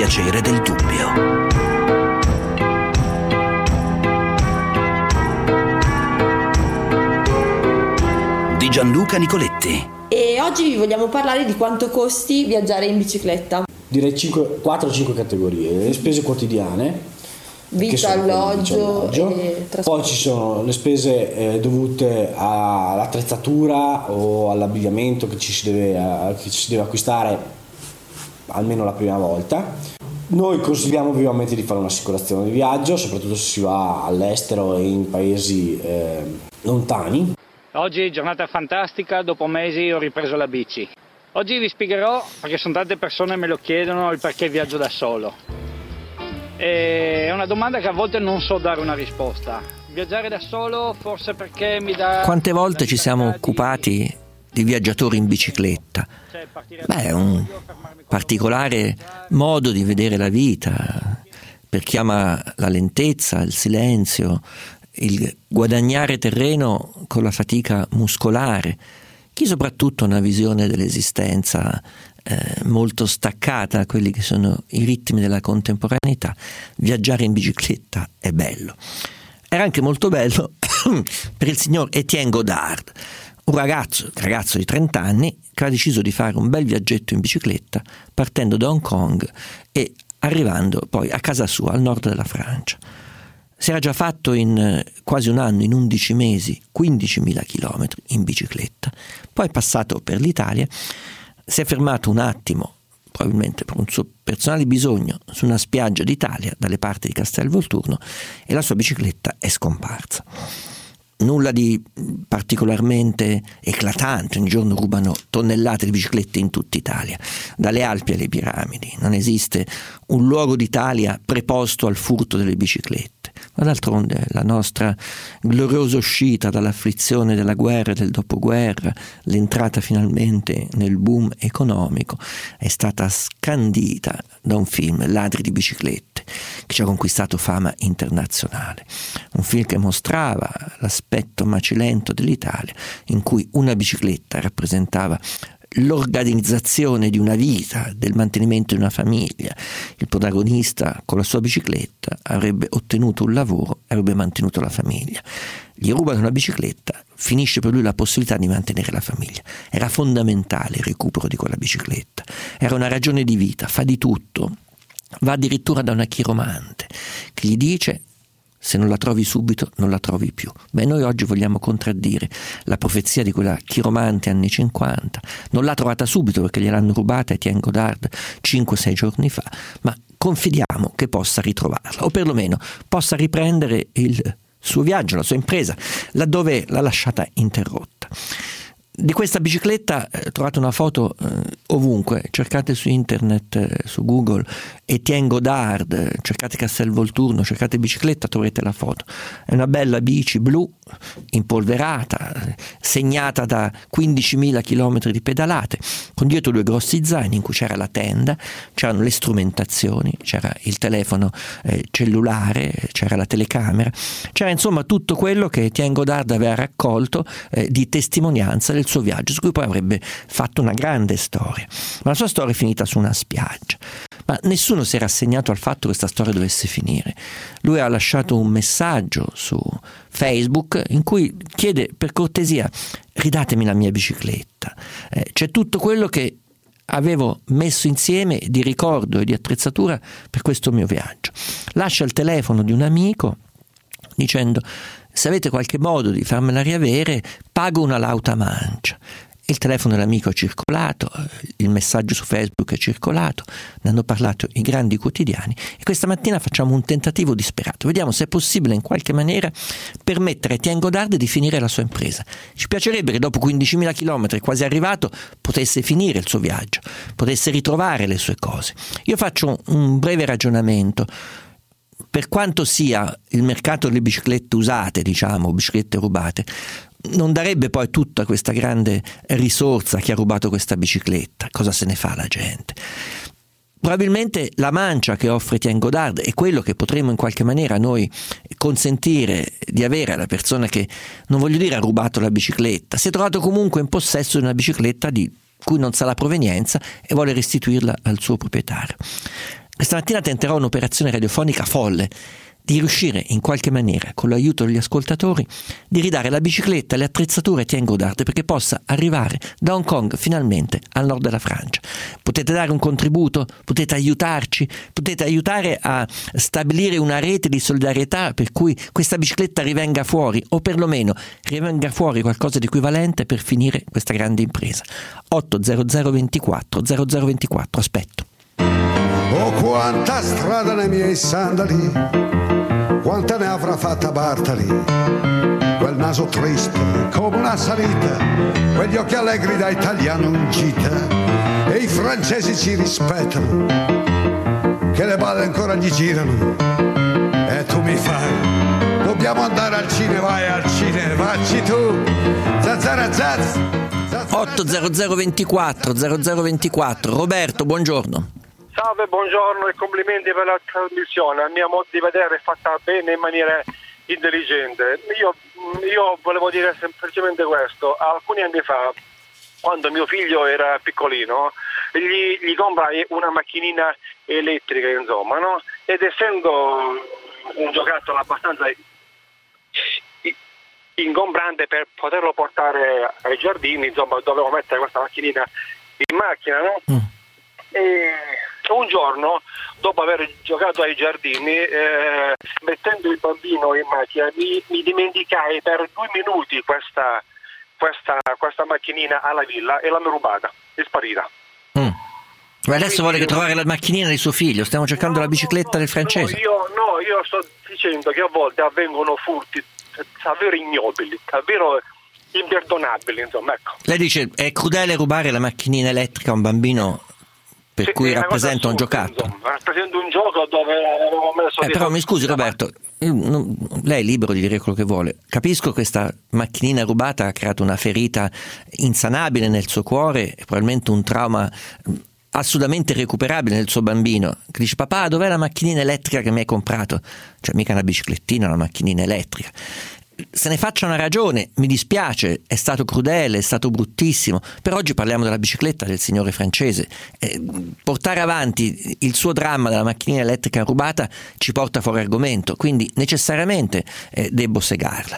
piacere del dubbio. Di Gianluca Nicoletti. E oggi vi vogliamo parlare di quanto costi viaggiare in bicicletta. Direi 4-5 categorie. Le spese quotidiane, vitto, alloggio e trasporto. Poi ci sono le spese dovute all'attrezzatura o all'abbigliamento che ci si deve acquistare almeno la prima volta. Noi consigliamo vivamente di fare un'assicurazione di viaggio, soprattutto se si va all'estero e in paesi lontani. Oggi giornata fantastica, dopo mesi ho ripreso la bici. Oggi vi spiegherò, perché sono tante persone me lo chiedono, il perché viaggio da solo. È una domanda che a volte non so dare una risposta. Viaggiare da solo forse perché mi dà... Quante volte ci siamo occupati di viaggiatori in bicicletta? È un particolare modo di vedere la vita, per chi ama la lentezza, il silenzio, il guadagnare terreno con la fatica muscolare, chi soprattutto ha una visione dell'esistenza molto staccata da quelli che sono i ritmi della contemporaneità. Viaggiare in bicicletta è bello. Era anche molto bello per il signor Étienne Godard, un ragazzo di 30 anni che ha deciso di fare un bel viaggetto in bicicletta partendo da Hong Kong e arrivando poi a casa sua al nord della Francia. Si era già fatto in quasi un anno, in 11 mesi, 15.000 chilometri in bicicletta. Poi è passato per l'Italia, si è fermato un attimo, probabilmente per un suo personale bisogno, su una spiaggia d'Italia, dalle parti di Castelvolturno, e la sua bicicletta è scomparsa. Nulla di particolarmente eclatante, ogni giorno rubano tonnellate di biciclette in tutta Italia, dalle Alpi alle piramidi. Non esiste un luogo d'Italia preposto al furto delle biciclette. Ma d'altronde la nostra gloriosa uscita dall'afflizione della guerra e del dopoguerra, l'entrata finalmente nel boom economico, è stata scandita da un film, Ladri di biciclette, che ci ha conquistato fama internazionale. Un film che mostrava l'aspetto macilento dell'Italia, in cui una bicicletta rappresentava l'organizzazione di una vita, del mantenimento di una famiglia. Il protagonista con la sua bicicletta avrebbe ottenuto un lavoro e avrebbe mantenuto la famiglia. Gli rubano una bicicletta, finisce per lui la possibilità di mantenere la famiglia. Era fondamentale il recupero di quella bicicletta, era una ragione di vita, fa di tutto, va addirittura da una chiromante che gli dice: se non la trovi subito, non la trovi più. Noi oggi vogliamo contraddire la profezia di quella chiromante anni 50. Non l'ha trovata subito perché gliel'hanno rubata Étienne Godard 5-6 giorni fa, ma confidiamo che possa ritrovarla, o perlomeno possa riprendere il suo viaggio, la sua impresa, laddove l'ha lasciata interrotta. Di questa bicicletta trovate una foto ovunque, cercate su internet, su Google, Étienne Godard, cercate Castelvolturno, cercate bicicletta, troverete la foto. È una bella bici blu, impolverata, segnata da 15.000 chilometri di pedalate, con dietro 2 grossi zaini in cui c'era la tenda, c'erano le strumentazioni, c'era il telefono cellulare, c'era la telecamera, c'era insomma tutto quello che Étienne Godard aveva raccolto di testimonianza del suo viaggio, su cui poi avrebbe fatto una grande storia. Ma la sua storia è finita su una spiaggia. Ma nessuno si era rassegnato al fatto che questa storia dovesse finire. Lui ha lasciato un messaggio su Facebook in cui chiede: per cortesia, ridatemi la mia bicicletta. C'è tutto quello che avevo messo insieme di ricordo e di attrezzatura per questo mio viaggio. Lascia il telefono di un amico dicendo: se avete qualche modo di farmela riavere, pago una lauta mancia. Il telefono dell'amico è circolato, il messaggio su Facebook è circolato, ne hanno parlato i grandi quotidiani e questa mattina facciamo un tentativo disperato. Vediamo se è possibile in qualche maniera permettere a Étienne Godard di finire la sua impresa. Ci piacerebbe che dopo 15.000 chilometri, quasi arrivato, potesse finire il suo viaggio, potesse ritrovare le sue cose. Io faccio un breve ragionamento. Per quanto sia il mercato delle biciclette usate, biciclette rubate, non darebbe poi tutta questa grande risorsa a chi ha rubato questa bicicletta. Cosa se ne fa la gente? Probabilmente la mancia che offre Étienne Godard è quello che potremmo in qualche maniera noi consentire di avere alla persona che, non voglio dire ha rubato la bicicletta, si è trovato comunque in possesso di una bicicletta di cui non sa la provenienza e vuole restituirla al suo proprietario. Questa mattina tenterò un'operazione radiofonica folle, di riuscire in qualche maniera, con l'aiuto degli ascoltatori, di ridare la bicicletta e le attrezzature Étienne Godard perché possa arrivare da Hong Kong finalmente al nord della Francia. Potete dare un contributo, potete aiutarci, potete aiutare a stabilire una rete di solidarietà per cui questa bicicletta rivenga fuori, o perlomeno rivenga fuori qualcosa di equivalente per finire questa grande impresa. 80024 0024, aspetto. Oh, quanta strada nei miei sandali, quanta ne avrà fatta Bartali, quel naso triste come una salita, quegli occhi allegri da italiano in gita, e i francesi ci rispettano, che le balle ancora gli girano, e tu mi fai, dobbiamo andare al cinema, vai al cinema, vacci tu, zazzara. 80024 0024, Roberto, buongiorno. Salve, buongiorno e complimenti per la trasmissione. A mio modo di vedere è fatta bene in maniera intelligente. Io volevo dire semplicemente questo. Alcuni anni fa, quando mio figlio era piccolino, gli comprai una macchinina elettrica, insomma, no? Ed essendo un giocattolo abbastanza ingombrante per poterlo portare ai giardini, insomma, dovevo mettere questa macchinina in macchina, no? E un giorno, dopo aver giocato ai giardini, mettendo il bambino in macchina, mi dimenticai per 2 minuti questa macchinina alla villa e l'hanno rubata, è sparita. Ma adesso vuole trovare la macchinina di suo figlio, stiamo cercando la bicicletta del francese. Io sto dicendo che a volte avvengono furti davvero ignobili, davvero imperdonabili, insomma, ecco. Lei dice è crudele rubare la macchinina elettrica a un bambino per cui rappresenta un giocattolo. Rappresenta un gioco dove avevo messo... Però mi scusi Roberto, lei è libero di dire quello che vuole. Capisco che questa macchinina rubata ha creato una ferita insanabile nel suo cuore e probabilmente un trauma assolutamente irrecuperabile nel suo bambino, che dice: papà, dov'è la macchinina elettrica che mi hai comprato? Cioè mica una biciclettina, una macchinina elettrica. Se ne faccia una ragione, mi dispiace, è stato crudele, è stato bruttissimo, però oggi parliamo della bicicletta del signore francese. Portare avanti il suo dramma della macchinina elettrica rubata ci porta fuori argomento, quindi necessariamente debbo segarla.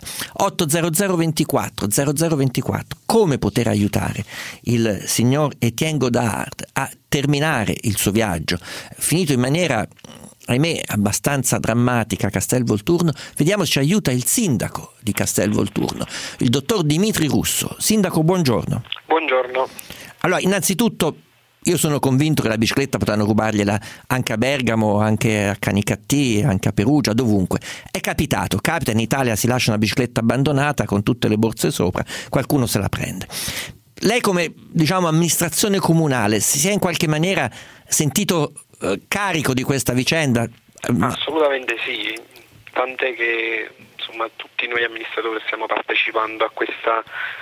80024 0024, come poter aiutare il signor Étienne Godard a terminare il suo viaggio, finito in maniera, ahimè, abbastanza drammatica a Castelvolturno. Vediamo se ci aiuta il sindaco di Castelvolturno, il dottor Dimitri Russo. Sindaco, buongiorno. Buongiorno. Allora, innanzitutto io sono convinto che la bicicletta potranno rubargliela anche a Bergamo, anche a Canicattì, anche a Perugia, dovunque. È capita in Italia, si lascia una bicicletta abbandonata con tutte le borse sopra, qualcuno se la prende. Lei come, amministrazione comunale si è in qualche maniera sentito carico di questa vicenda? Assolutamente sì, tant'è che tutti noi amministratori stiamo partecipando a questa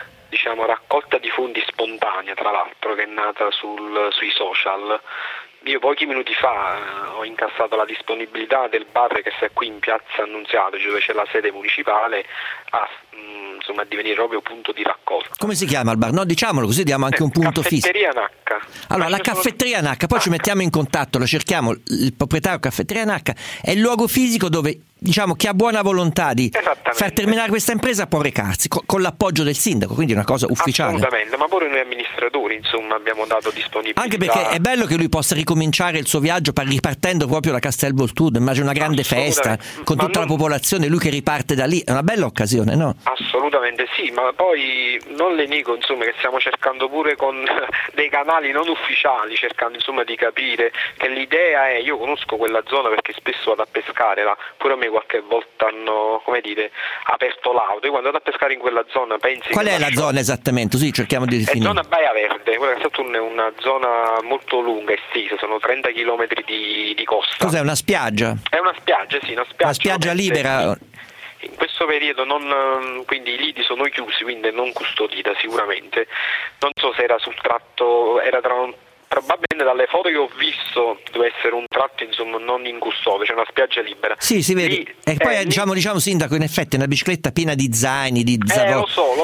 raccolta di fondi spontanea, tra l'altro, che è nata sui social. Io pochi minuti fa ho incassato la disponibilità del bar che sta qui in piazza Annunziata, dove c'è la sede municipale, a divenire proprio punto di raccolta. Come si chiama il bar? No, diciamolo, così diamo anche un punto fisso. Caffetteria Nacca. Allora, la caffetteria Nacca, poi ci mettiamo in contatto, la cerchiamo, il proprietario caffetteria Nacca è il luogo fisico dove, chi ha buona volontà di far terminare questa impresa può recarsi, con l'appoggio del sindaco, quindi è una cosa ufficiale. Assolutamente, ma pure noi amministratori, abbiamo dato disponibilità. Anche perché è bello che lui possa ricominciare il suo viaggio ripartendo proprio da Castelvolturno, immagino una grande festa con tutta la popolazione, lui che riparte da lì, è una bella occasione, no? Assolutamente sì, ma poi non le nego che stiamo cercando pure con dei canali non ufficiali, cercando di capire che l'idea è, io conosco quella zona perché spesso vado a pescare là, pure a me qualche volta hanno aperto l'auto, io quando vado a pescare in quella zona pensi... Qual è la zona esattamente? Così cerchiamo di definire. È zona Baia Verde, quella che è una zona molto lunga, estesa, sono 30 km di costa. Cos'è, una spiaggia? È una spiaggia, sì, una spiaggia libera. In questo periodo quindi i lidi sono chiusi, quindi non custodita sicuramente. Non so se era sul tratto, probabilmente dalle foto che ho visto deve essere un tratto non in custode, c'è una spiaggia libera. Sì, si vede. E poi diciamo sindaco, in effetti è una bicicletta piena di zaini, di lo so.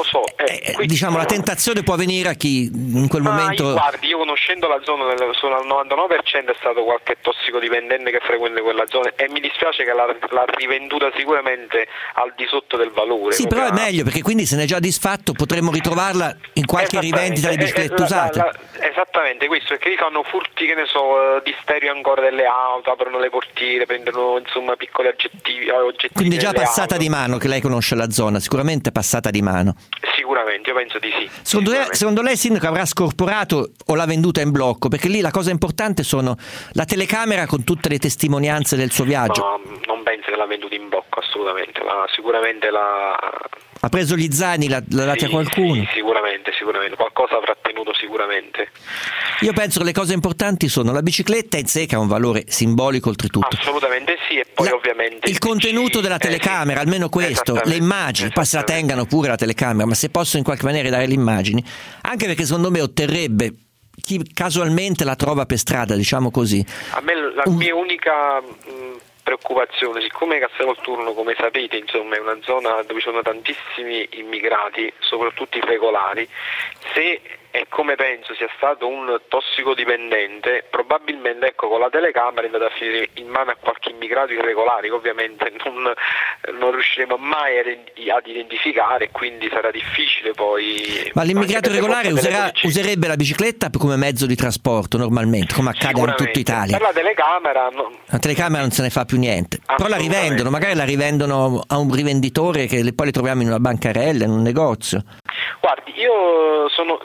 diciamo la tentazione può venire a chi in quel momento... Io conoscendo la zona sono al 99% è stato qualche tossicodipendente che frequenta quella zona, e mi dispiace che l'ha rivenduta sicuramente al di sotto del valore. Sì, però è meglio, perché quindi se ne è già disfatto potremmo ritrovarla in qualche rivendita di biciclette usate. Esattamente questo, perché fanno furti, che ne so, di stereo ancora delle auto, aprono le portiere, prendono insomma piccoli oggetti. Quindi è già passata di mano, che lei conosce la zona, sicuramente è passata di mano. Sicuramente, io penso di sì. Secondo lei, sindaco, avrà scorporato o l'ha venduta in blocco? Perché lì la cosa importante sono la telecamera con tutte le testimonianze del suo viaggio. No, non penso che l'ha venduta in blocco, assolutamente, ma sicuramente ha preso gli zaini, l'ha dati a qualcuno? Sì, sicuramente, qualcosa avrà tenuto sicuramente. Io penso che le cose importanti sono la bicicletta in sé, che ha un valore simbolico oltretutto. Assolutamente sì, e poi ovviamente il contenuto della telecamera, almeno questo, le immagini, poi se la tengano pure la telecamera, ma se possono in qualche maniera dare le immagini, anche perché secondo me otterrebbe chi casualmente la trova per strada, diciamo così. A me la mia unica preoccupazione, siccome Castelvolturno, come sapete, insomma, è una zona dove ci sono tantissimi immigrati, soprattutto irregolari, se e come penso sia stato un tossicodipendente, probabilmente con la telecamera è andato a finire in mano a qualche immigrato irregolare, che ovviamente non riusciremo mai ad identificare, quindi sarà difficile poi. Ma l'immigrato irregolare userebbe la bicicletta come mezzo di trasporto normalmente, come accade in tutta Italia. Per la telecamera la telecamera non se ne fa più niente, però la rivendono, magari la rivendono a un rivenditore che poi li troviamo in una bancarella, in un negozio. Guardi, io sono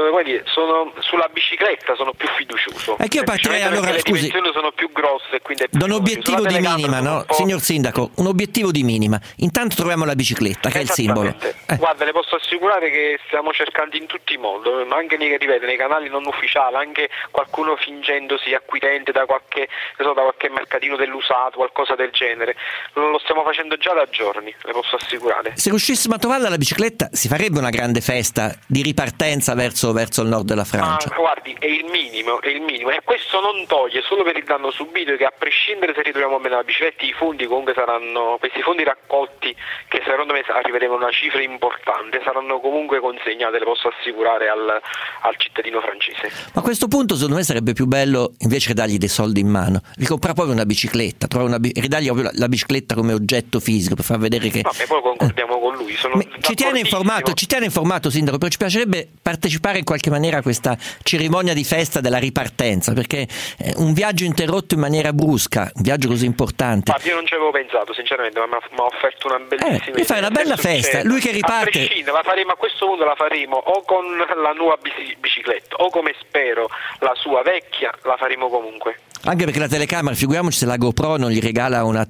sulla bicicletta sono più fiducioso. Io partirei allora, le scusi, dimensioni sono più grosse, quindi è più da un obiettivo di minima, no? Signor Sindaco, un obiettivo di minima. Intanto troviamo la bicicletta, che è il simbolo. Guarda, le posso assicurare che stiamo cercando in tutti i modi, ma anche nei canali non ufficiali, anche qualcuno fingendosi acquirente da qualche mercatino dell'usato, qualcosa del genere. Lo stiamo facendo già da giorni, le posso assicurare. Se riuscissimo a trovarla la bicicletta, si farebbe una grande festa di ripartenza verso il nord della Francia. Guardi, è il minimo, e questo non toglie, solo per il danno subito, che a prescindere se ritroviamo bene la bicicletta, i fondi comunque saranno, questi fondi raccolti, che secondo me arriveremo a una cifra importante, saranno comunque consegnate, le posso assicurare, al cittadino francese. Ma a questo punto secondo me sarebbe più bello, invece che dargli dei soldi in mano, ricomprare proprio una bicicletta, ridargli proprio la bicicletta come oggetto fisico, per far vedere che... No, e poi concordiamo con lui. Ci tiene informato, sindaco, però ci piacerebbe partecipare in qualche maniera a questa cerimonia di festa della ripartenza, perché un viaggio interrotto in maniera brusca, un viaggio così importante. Io non ci avevo pensato sinceramente, ma mi ha offerto una bellissima idea. Fai una bella festa, lui che riparte. A questo punto la faremo o con la nuova bicicletta, o come spero la sua vecchia, la faremo comunque. Anche perché la telecamera, figuriamoci se la GoPro non gli regala una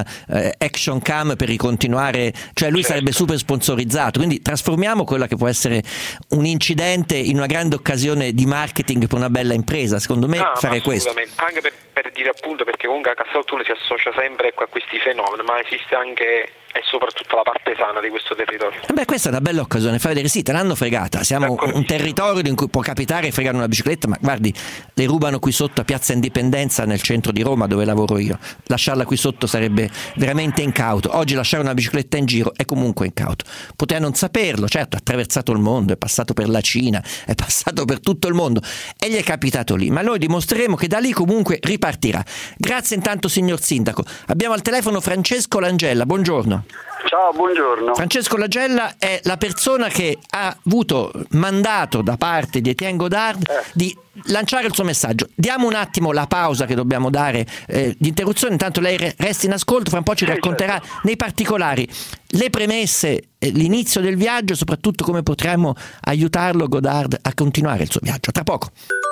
action cam per ricontinuare, cioè lui sarebbe super sponsorizzato, quindi trasformiamo quella che può essere un incidente in una grande occasione di marketing per una bella impresa. Secondo me farei questo. Anche per dire, appunto, perché comunque a Castelvolturno si associa sempre a questi fenomeni, ma esiste anche e soprattutto la parte sana di questo territorio. Questa è una bella occasione, far vedere, sì, te l'hanno fregata, siamo un territorio in cui può capitare fregare una bicicletta, ma guardi, le rubano qui sotto a Piazza Indipendenza nel centro di Roma, dove lavoro io. Lasciarla qui sotto sarebbe veramente incauto. Oggi lasciare una bicicletta in giro è comunque incauto. Poteva non saperlo, certo, ha attraversato il mondo, è passato per la Cina, è passato per tutto il mondo e gli è capitato lì, ma noi dimostreremo che da lì comunque ripartirà. Grazie intanto, signor Sindaco. Abbiamo al telefono Francesco Langella, buongiorno. Ciao, buongiorno. Francesco Langella è la persona che ha avuto mandato da parte di Etienne Godard di lanciare il suo messaggio. Diamo un attimo la pausa che dobbiamo dare di interruzione, intanto lei resti in ascolto, fra un po' ci racconterà nei particolari le premesse, l'inizio del viaggio e soprattutto come potremmo aiutarlo, Godard, a continuare il suo viaggio. Tra poco.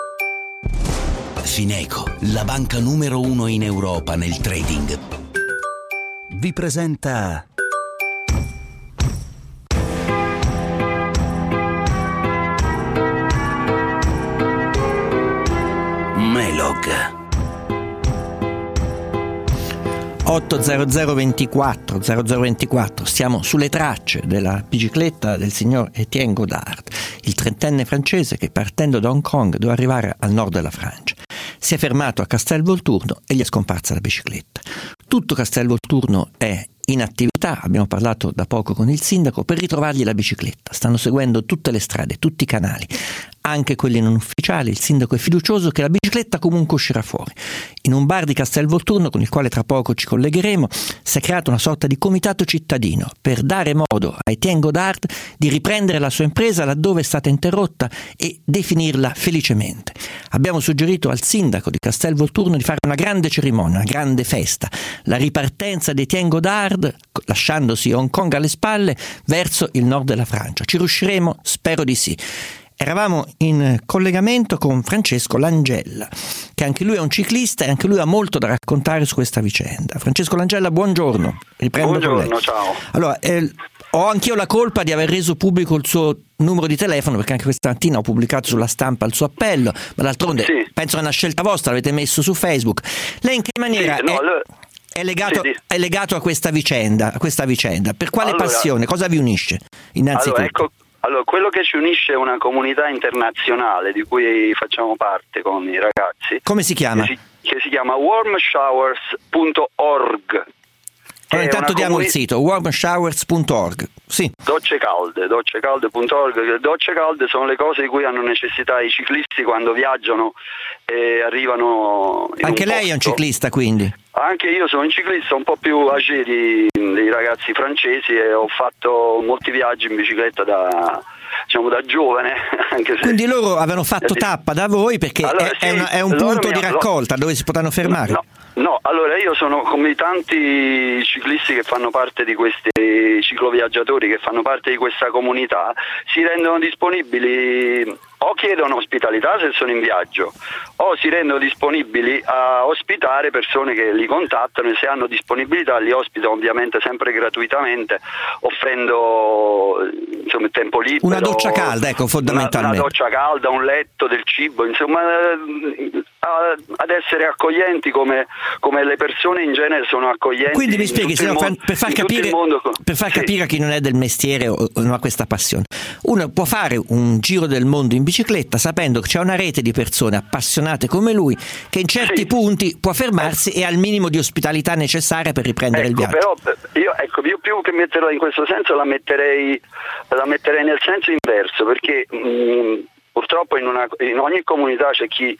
Fineco, la banca numero 1 in Europa nel trading, vi presenta Melog. 80024 siamo sulle tracce della bicicletta del signor Etienne Godard, il trentenne francese che partendo da Hong Kong doveva arrivare al nord della Francia. Si è fermato a Castelvolturno e gli è scomparsa la bicicletta. Tutto Castelvolturno è in attività, abbiamo parlato da poco con il sindaco, per ritrovargli la bicicletta. Stanno seguendo tutte le strade, tutti i canali, anche quelli non ufficiali. Il sindaco è fiducioso che la bicicletta comunque uscirà fuori. In un bar di Castelvolturno, con il quale tra poco ci collegheremo, si è creato una sorta di comitato cittadino per dare modo a Etienne Godard di riprendere la sua impresa laddove è stata interrotta e definirla felicemente. Abbiamo suggerito al sindaco di Castelvolturno di fare una grande cerimonia, una grande festa, la ripartenza di Etienne Godard, lasciandosi Hong Kong alle spalle, verso il nord della Francia. Ci riusciremo? Spero di sì. Eravamo in collegamento con Francesco Langella, che anche lui è un ciclista e anche lui ha molto da raccontare su questa vicenda. Francesco Langella, buongiorno. Riprendo con lei. Ciao. Allora, ho anch'io la colpa di aver reso pubblico il suo numero di telefono, perché anche questa mattina ho pubblicato sulla stampa il suo appello, ma d'altronde penso che è una scelta vostra, l'avete messo su Facebook. Lei in che maniera è legato a questa vicenda? Per quale passione? Cosa vi unisce innanzitutto? Allora, quello che ci unisce è una comunità internazionale di cui facciamo parte con i ragazzi. Come si chiama? Che si chiama warmshowers.org. Allora, intanto diamo il sito, warmshowers.org. Sì. Doccecalde.org. Docce calde sono le cose di cui hanno necessità i ciclisti quando viaggiano e arrivano in Anche lei è un ciclista, quindi? Anche io sono un ciclista un po' più âgé dei ragazzi francesi e ho fatto molti viaggi in bicicletta da giovane. Anche se quindi loro avevano fatto tappa da voi perché è un punto di raccolta dove si potranno fermare? No, allora io sono come tanti ciclisti che fanno parte di questi cicloviaggiatori, che fanno parte di questa comunità, si rendono disponibili o chiedono ospitalità se sono in viaggio o si rendono disponibili a ospitare persone che li contattano e se hanno disponibilità li ospitano ovviamente sempre gratuitamente, offrendo insomma tempo libero, una doccia calda, ecco, fondamentalmente una doccia calda, un letto, del cibo, insomma ad essere accoglienti come le persone in genere sono accoglienti. Quindi mi spieghi, per far capire a chi non è del mestiere o non ha questa passione, uno può fare un giro del mondo in bicicletta sapendo che c'è una rete di persone appassionate come lui che in certi punti può fermarsi e ha il minimo di ospitalità necessaria per riprendere il viaggio. Però io più che metterla in questo senso la metterei nel senso inverso, perché purtroppo in ogni comunità c'è chi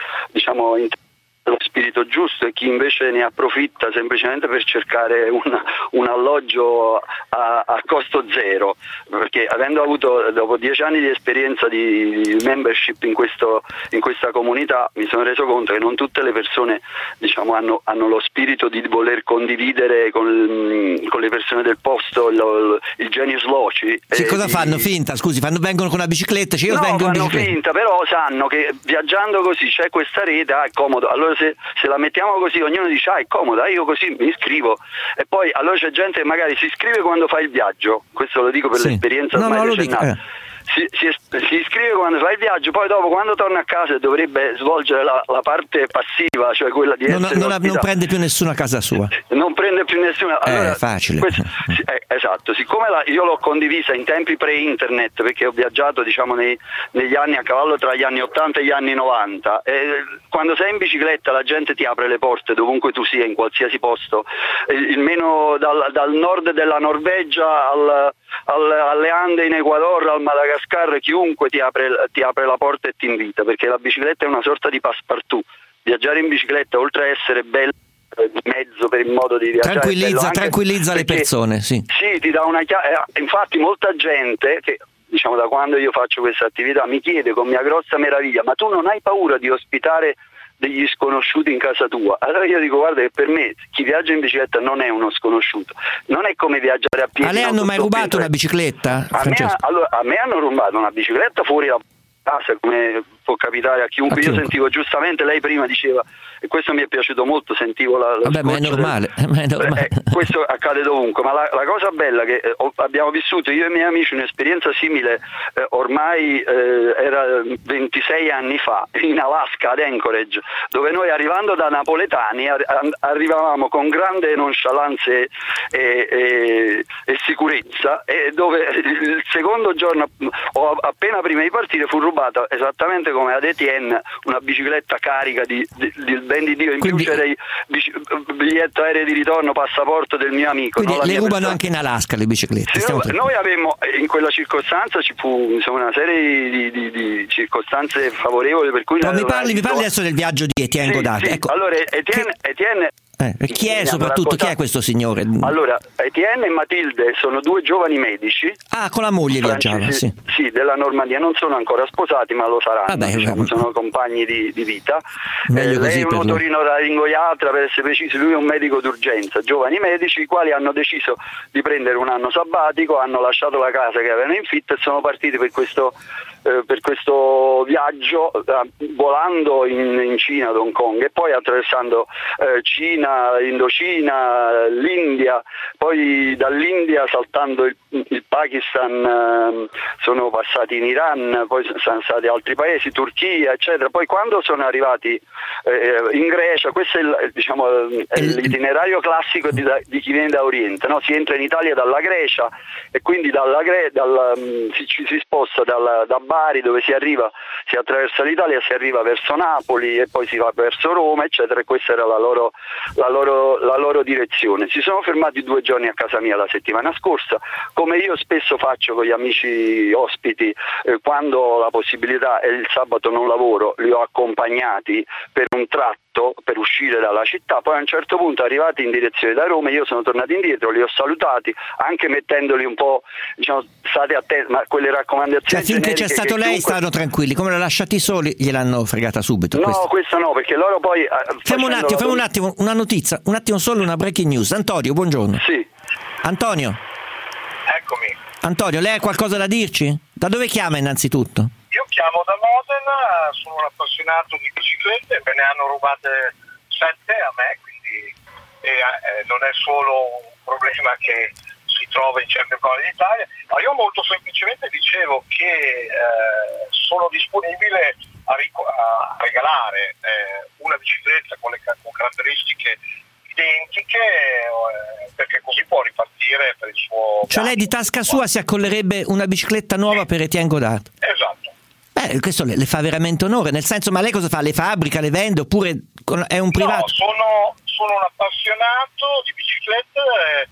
lo spirito giusto e chi invece ne approfitta semplicemente per cercare un alloggio a costo zero, perché avendo avuto dopo 10 anni di esperienza di membership in questa comunità mi sono reso conto che non tutte le persone hanno lo spirito di voler condividere con le persone del posto il genius loci. Cosa fanno? Finta? Scusi, vengono con la bicicletta? Fanno finta, però sanno che viaggiando così c'è questa rete, è comodo, allora se la mettiamo così ognuno dice è comoda, io così mi iscrivo, e poi allora c'è gente che magari si iscrive quando fa il viaggio, questo lo dico per l'esperienza ormai decennale. Si iscrive quando fa il viaggio, poi dopo quando torna a casa dovrebbe svolgere la parte passiva, cioè quella di essere non prende più nessuna a casa sua. Non prende più nessuna. Allora, facile. Esatto, siccome io l'ho condivisa in tempi pre-internet, perché ho viaggiato negli anni a cavallo tra gli anni 80 e gli anni 90, e quando sei in bicicletta la gente ti apre le porte dovunque tu sia, in qualsiasi posto, meno dal nord della Norvegia alle Ande in Ecuador, al Madagascar, chiunque ti apre la porta e ti invita, perché la bicicletta è una sorta di passepartout. Viaggiare in bicicletta, oltre a essere bello mezzo per il modo di viaggiare, tranquillizza le persone, sì, ti dà una chiave. Infatti molta gente che da quando io faccio questa attività mi chiede con mia grossa meraviglia: ma tu non hai paura di ospitare degli sconosciuti in casa tua? Allora io dico: guarda che per me chi viaggia in bicicletta non è uno sconosciuto, non è come viaggiare a piedi. A lei hanno mai rubato una bicicletta? A me hanno rubato una bicicletta fuori la casa, come può capitare a chiunque. Io sentivo giustamente, lei prima diceva, e questo mi è piaciuto molto, sentivo la ma è normale, questo accade dovunque, ma la cosa bella che abbiamo vissuto io e i miei amici un'esperienza simile, ormai era 26 anni fa, in Alaska, ad Anchorage, dove noi, arrivando da napoletani, arrivavamo con grande nonchalance e sicurezza, e dove il secondo giorno, appena prima di partire, fu rubata, esattamente come come ad Etienne una bicicletta carica di ben di Dio, in più c'era il biglietto aereo di ritorno, passaporto del mio amico. Quindi le rubano anche in Alaska le biciclette? Noi avevamo, in quella circostanza ci fu una serie di circostanze favorevoli per cui... mi parli adesso del viaggio di Etienne Godard. Sì. Ecco. Allora Etienne chi è soprattutto? Chi è questo signore? Allora, Etienne e Matilde sono due giovani medici. Con la moglie viaggiava, sì. Sì, della Normandia, non sono ancora sposati, ma lo saranno. Sono compagni di vita. Lei è un otorinolaringoiatra, per essere precisi, lui è un medico d'urgenza. Giovani medici, i quali hanno deciso di prendere un anno sabbatico, hanno lasciato la casa che avevano in fitto e sono partiti per questo viaggio, volando in Cina, ad Hong Kong, e poi attraversando Cina, Indocina, l'India, poi dall'India saltando il Pakistan sono passati in Iran, poi sono stati altri paesi, Turchia, eccetera. Poi quando sono arrivati in Grecia, questo è l'itinerario classico di chi viene da Oriente, no? Si entra in Italia dalla Grecia e quindi si sposta da Bari, dove si attraversa l'Italia, si arriva verso Napoli e poi si va verso Roma, eccetera, e questa era la loro direzione. Si sono fermati 2 giorni a casa mia la settimana scorsa, come io spesso faccio con gli amici ospiti, quando ho la possibilità e il sabato non lavoro, li ho accompagnati per un tratto per uscire dalla città. Poi a un certo punto, arrivati in direzione da Roma, io sono tornato indietro, li ho salutati, anche mettendoli un po', state attenti, ma quelle raccomandazioni, finché c'è stato lei stanno tranquilli, come l'ho lasciati soli gliel'hanno fregata subito. No, questo no, perché loro poi fermo un attimo, una notizia, un attimo solo, una breaking news. Antonio, buongiorno. Sì. Antonio. Eccomi. Antonio, lei ha qualcosa da dirci? Da dove chiama innanzitutto? Io chiamo da Modena, sono un appassionato di biciclette, me ne hanno rubate 7 a me, quindi non è solo un problema che si trova in certe parti d'Italia, ma io molto semplicemente dicevo che sono disponibile a regalare una bicicletta con caratteristiche identiche, perché così può ripartire per il suo... Cioè lei di tasca sua si accollerebbe una bicicletta nuova per Etienne Godard? Esatto. Questo le fa veramente onore, nel senso, ma lei cosa fa? Le fabbrica, le vende, oppure è un privato? No, sono un appassionato di biciclette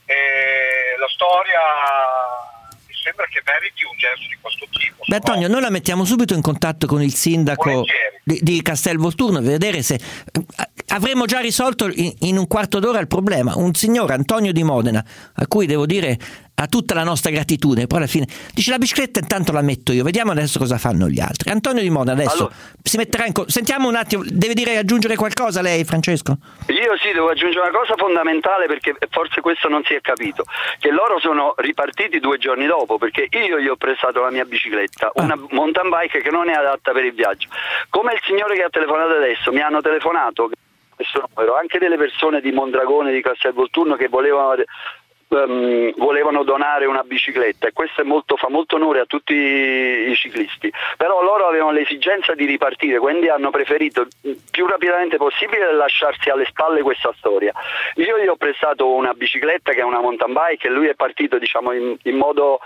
e la storia mi sembra che meriti un gesto di questo tipo. Beh, Antonio, noi la mettiamo subito in contatto con il sindaco di Castelvolturno, per vedere se avremmo già risolto in un quarto d'ora il problema. Un signore, Antonio di Modena, a cui devo dire ha tutta la nostra gratitudine, poi alla fine dice: la bicicletta intanto la metto io, vediamo adesso cosa fanno gli altri. Antonio di Modena adesso si metterà sentiamo un attimo, deve aggiungere qualcosa lei, Francesco? Io sì, devo aggiungere una cosa fondamentale, perché forse questo non si è capito, che loro sono ripartiti 2 giorni dopo, perché io gli ho prestato la mia bicicletta, una mountain bike che non è adatta per il viaggio. Come il signore che ha telefonato adesso, mi hanno telefonato questo numero anche delle persone di Mondragone, di Castelvolturno, che volevano donare una bicicletta, e questo fa molto onore a tutti i ciclisti, però loro avevano l'esigenza di ripartire, quindi hanno preferito più rapidamente possibile lasciarsi alle spalle questa storia. Io gli ho prestato una bicicletta che è una mountain bike, e lui è partito in modo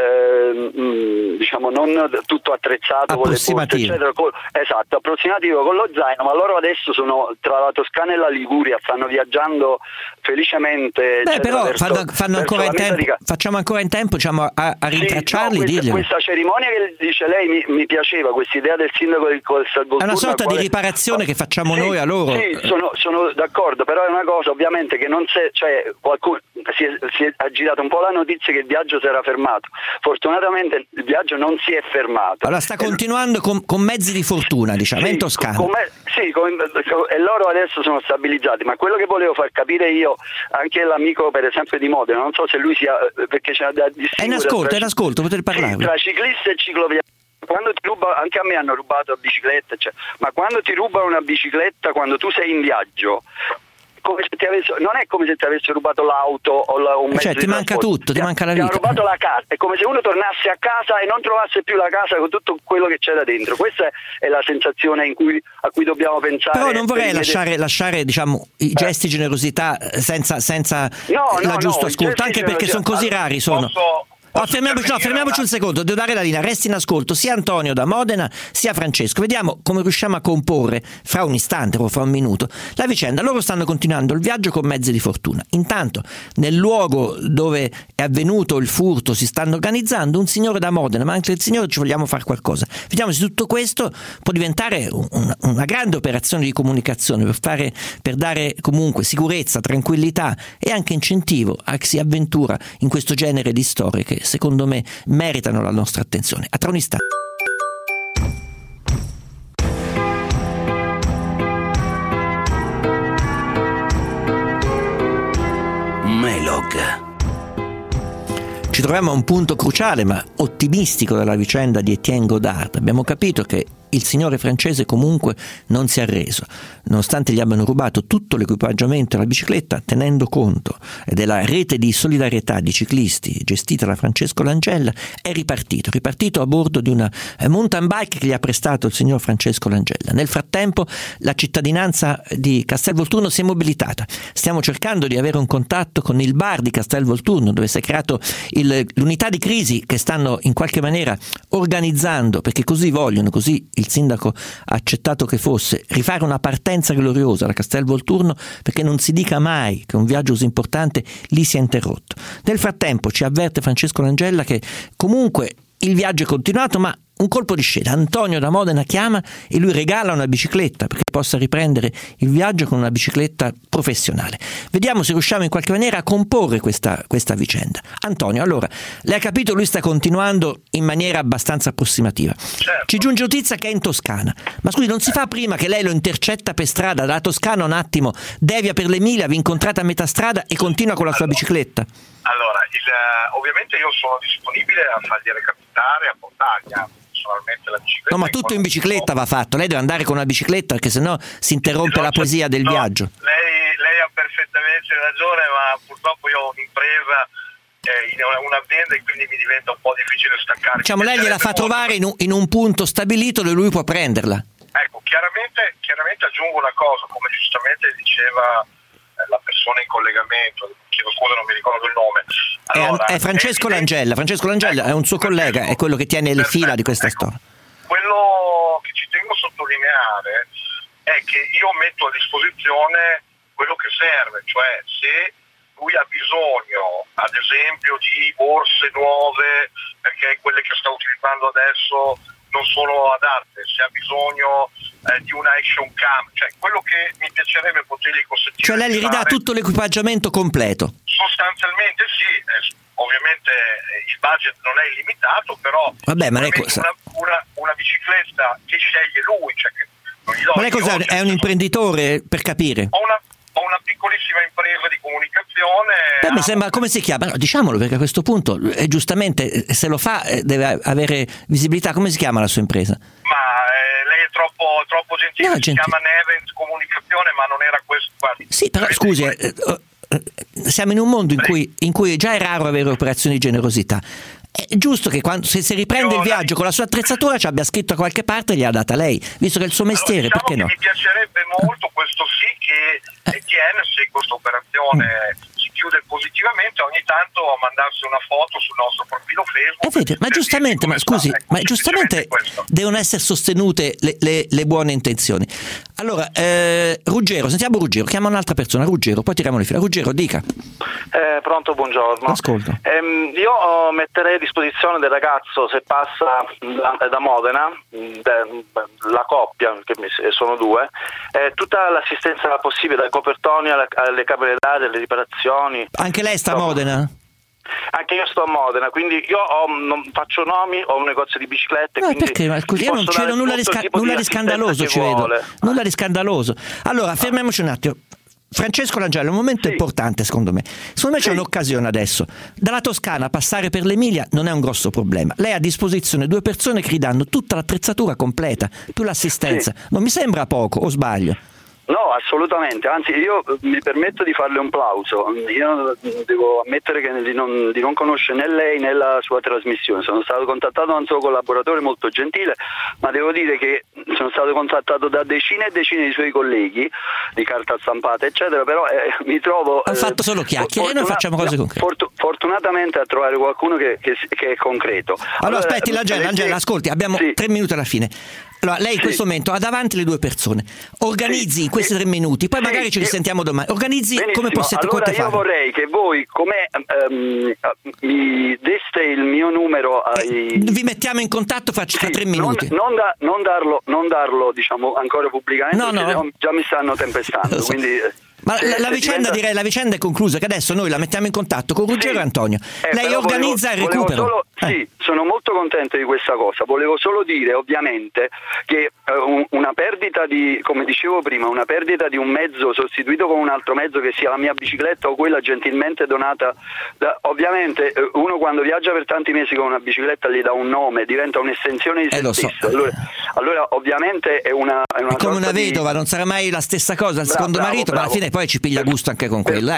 non tutto attrezzato con le buste, eccetera, esatto, approssimativo, con lo zaino, ma loro adesso sono tra la Toscana e la Liguria, stanno viaggiando felicemente. Però facciamo ancora in tempo a rintracciarli. Questa cerimonia che dice lei mi piaceva, questa idea del sindaco del Castelvolturno. È una sorta di riparazione che facciamo noi a loro. Sì, sono d'accordo, però è una cosa ovviamente che non qualcuno si è aggirato un po' la notizia che il viaggio si era fermato. Fortunatamente il viaggio non si è fermato. Allora sta continuando con mezzi di fortuna, diciamo, in Toscana. E loro adesso sono stabilizzati, ma quello che volevo far capire io, anche l'amico per esempio di Modena, non so se lui sia, perché c'è da distinguere. È in ascolto, potete parlare. Tra ciclista e cicloviaggiatore. Quando ti ruba, anche a me hanno rubato la bicicletta, ma quando ti rubano una bicicletta quando tu sei in viaggio, non è come se ti avesse rubato l'auto o un mezzo ti manca tutto, ti manca la vita. Ti hanno rubato la casa, è come se uno tornasse a casa e non trovasse più la casa con tutto quello che c'era dentro. Questa è la sensazione a cui dobbiamo pensare. Però non vorrei lasciare i gesti di generosità senza giusto ascolto, anche perché sono così rari. fermiamoci un secondo, devo dare la linea, resti in ascolto sia Antonio da Modena sia Francesco, vediamo come riusciamo a comporre fra un istante o fra un minuto la vicenda. Loro stanno continuando il viaggio con mezzi di fortuna, intanto nel luogo dove è avvenuto il furto si stanno organizzando, un signore da Modena, ma anche il signore ci vogliamo fare qualcosa, vediamo se tutto questo può diventare una grande operazione di comunicazione per dare comunque sicurezza, tranquillità e anche incentivo a chi si avventura in questo genere di storie che secondo me meritano la nostra attenzione. A tra un istante. Melog. Ci troviamo a un punto cruciale ma ottimistico della vicenda di Etienne Godard. Abbiamo capito che il signore francese comunque non si è arreso, nonostante gli abbiano rubato tutto l'equipaggiamento della bicicletta, tenendo conto della rete di solidarietà di ciclisti gestita da Francesco Langella, è ripartito a bordo di una mountain bike che gli ha prestato il signor Francesco Langella. Nel frattempo la cittadinanza di Castelvolturno si è mobilitata, stiamo cercando di avere un contatto con il bar di Castelvolturno dove si è creato l'unità di crisi che stanno in qualche maniera organizzando, perché così vogliono, così il sindaco ha accettato che fosse, rifare una partenza gloriosa da Castelvolturno, perché non si dica mai che un viaggio così importante lì sia interrotto. Nel frattempo ci avverte Francesco Langella che comunque il viaggio è continuato, ma un colpo di scena, Antonio da Modena chiama e lui regala una bicicletta perché possa riprendere il viaggio con una bicicletta professionale. Vediamo se riusciamo in qualche maniera a comporre questa vicenda. Antonio, allora, lei ha capito, lui sta continuando in maniera abbastanza approssimativa. Certo. Ci giunge notizia che è in Toscana, ma scusi, non si fa prima che lei lo intercetta per strada, dalla Toscana un attimo, devia per l'Emilia, vi incontrate a metà strada e continua con la sua bicicletta? Allora, ovviamente io sono disponibile a fargli recapitare, a portargli personalmente la bicicletta. No, ma tutto in bicicletta va fatto, lei deve andare con una bicicletta perché sennò si interrompe la poesia del viaggio. Lei ha perfettamente ragione, ma purtroppo io ho un'impresa, un'azienda, e quindi mi diventa un po' difficile staccare. Diciamo, lei gliela fa trovare in un punto stabilito dove lui può prenderla. Ecco, chiaramente aggiungo una cosa, come giustamente diceva la persona in collegamento, chiedo scusa, non mi ricordo il nome. Allora, è Francesco Langella. Francesco Langella è un suo collega, è quello che tiene le fila di questa storia. Quello che ci tengo a sottolineare è che io metto a disposizione quello che serve, cioè se lui ha bisogno, ad esempio, di borse nuove, perché quelle che sta utilizzando adesso non sono adatte, se ha bisogno di una action cam, cioè quello che mi piacerebbe potergli consentire. Cioè lei gli ridà tutto l'equipaggiamento completo? Sostanzialmente sì, ovviamente il budget non è illimitato, però vabbè, ma lei una bicicletta che sceglie lui, cioè che non gli do. Ma lei cos'è? È un imprenditore, per capire? Ho una piccolissima impresa di comunicazione. Mi sembra, come si chiama? No, diciamolo, perché a questo punto giustamente se lo fa deve avere visibilità. Come si chiama la sua impresa? Ma lei è troppo gentile. Si chiama Nevent Comunicazione, ma non era questo. Guardi, sì, però scusi, siamo in un mondo in cui già è raro avere operazioni di generosità. È giusto che se riprende il viaggio con la sua attrezzatura ci abbia scritto a qualche parte e gliela data lei, visto che è il suo mestiere, allora, perché no? Mi piacerebbe molto, questo sì, che Etienne, se questa operazione si chiude positivamente, ogni tanto mandarsi una foto sul nostro profilo Facebook. Ma giustamente, giustamente devono essere sostenute le buone intenzioni. Allora, Ruggero, sentiamo Ruggero, chiama un'altra persona, Ruggero, poi tiriamo le fila. Ruggero, dica. Pronto, buongiorno. Ascolto. Io metterei a disposizione del ragazzo, se passa da Modena, la coppia, che sono due, tutta l'assistenza possibile, dai copertoni alle camere d'aria, alle riparazioni. Anche lei sta a Modena? Anche io sto a Modena, quindi io non faccio nomi, ho un negozio di biciclette. No, perché? Ma scusi, io non c'ero nulla di scandaloso, ci vedo. Nulla di scandaloso. Allora, fermiamoci un attimo. Francesco Langella, è un momento importante secondo me. Secondo me c'è un'occasione adesso. Dalla Toscana passare per l'Emilia non è un grosso problema. Lei ha a disposizione due persone che gli danno tutta l'attrezzatura completa, più l'assistenza. Non mi sembra poco, o sbaglio? No, assolutamente, anzi io mi permetto di farle un plauso. Io devo ammettere che di non conoscere né lei né la sua trasmissione. Sono stato contattato da un suo collaboratore molto gentile, ma devo dire che sono stato contattato da decine e decine di suoi colleghi di carta stampata eccetera, però mi trovo... Ho fatto solo chiacchiere, noi facciamo cose concrete. Fortunatamente a trovare qualcuno che è concreto. Allora aspetti, Angela, ascolti, abbiamo 3 minuti alla fine. Allora, lei in questo momento ha davanti le 2 persone, organizzi in questi 3 minuti, poi magari ci risentiamo domani, organizzi come possiate fare. Allora io vorrei che voi, come mi deste il mio numero vi mettiamo in contatto fra 3 minuti. Non darlo diciamo ancora pubblicamente, no. Già mi stanno tempestando, quindi... Ma la vicenda è conclusa, che adesso noi la mettiamo in contatto con Ruggero e Antonio. Lei organizza il recupero. Sì, sono molto contento di questa cosa. Volevo solo dire ovviamente che una perdita di, come dicevo prima, una perdita di un mezzo sostituito con un altro mezzo, che sia la mia bicicletta o quella gentilmente donata ovviamente uno quando viaggia per tanti mesi con una bicicletta gli dà un nome, diventa un'estensione di se stesso. Allora ovviamente è come una vedova, non sarà mai la stessa cosa il secondo marito, ma alla fine poi ci piglia gusto anche con quello.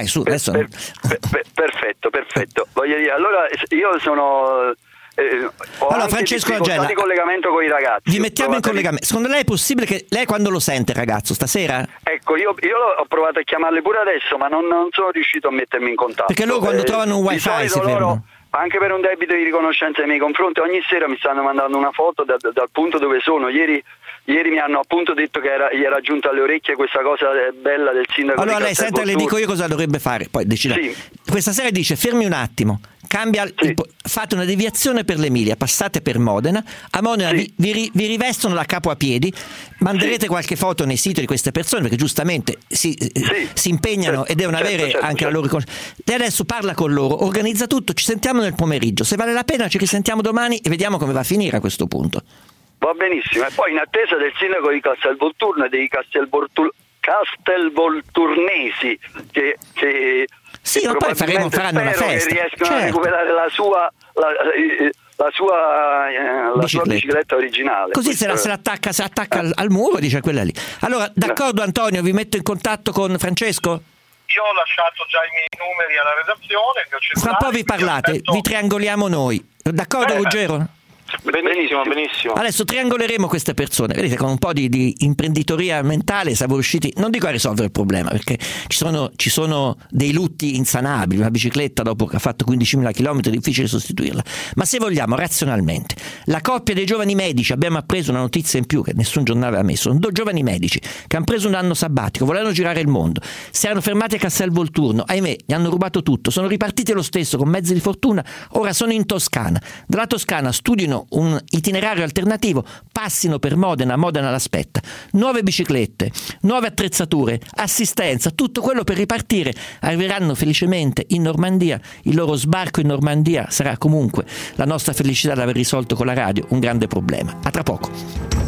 Perfetto. Voglio dire, allora io sono allora Francesco Agella, di collegamento con i ragazzi. Vi mettiamo in collegamento. Secondo lei è possibile che lei quando lo sente ragazzo stasera? Ecco, io ho provato a chiamarle pure adesso, ma non sono riuscito a mettermi in contatto. Perché loro quando trovano un wifi si fermano. Anche per un debito di riconoscenza nei miei confronti, ogni sera mi stanno mandando una foto dal punto dove sono. Ieri mi hanno appunto detto che gli era giunta alle orecchie questa cosa bella del sindaco. Allora lei senta, le dico io cosa dovrebbe fare, poi decida. Sì. Questa sera dice fermi un attimo, fate una deviazione per l'Emilia, passate per Modena, a Modena vi rivestono da capo a piedi, manderete qualche foto nei siti di queste persone perché giustamente si impegnano e devono avere anche la loro riconoscenza. Lei adesso parla con loro, organizza tutto, ci sentiamo nel pomeriggio, se vale la pena ci risentiamo domani e vediamo come va a finire a questo punto. Va benissimo, e poi in attesa del sindaco di Castelvolturno e dei castelvolturnesi che ma poi faranno una festa, che riescano a recuperare la sua bicicletta originale. Così se la attacca al muro, dice quella lì. Allora, d'accordo Antonio, vi metto in contatto con Francesco? Io ho lasciato già i miei numeri alla redazione. Fra poi vi parlate, vi triangoliamo noi. D'accordo Ruggero? Benissimo. Adesso triangoleremo queste persone. Vedete, con un po' di imprenditoria mentale siamo riusciti, non dico a risolvere il problema, perché ci sono dei lutti insanabili. Una bicicletta dopo che ha fatto 15.000 km è difficile sostituirla, ma se vogliamo razionalmente, la coppia dei giovani medici, abbiamo appreso una notizia in più che nessun giornale ha messo, sono 2 giovani medici che hanno preso un anno sabbatico, volevano girare il mondo, si erano fermati a Castelvolturno, ahimè gli hanno rubato tutto, sono ripartiti lo stesso con mezzi di fortuna, ora sono in Toscana, dalla Toscana studiano un itinerario alternativo, passino per Modena l'aspetta, nuove biciclette, nuove attrezzature, assistenza, tutto quello per ripartire, arriveranno felicemente in Normandia, il loro sbarco in Normandia sarà comunque la nostra felicità di aver risolto con la radio un grande problema. A tra poco.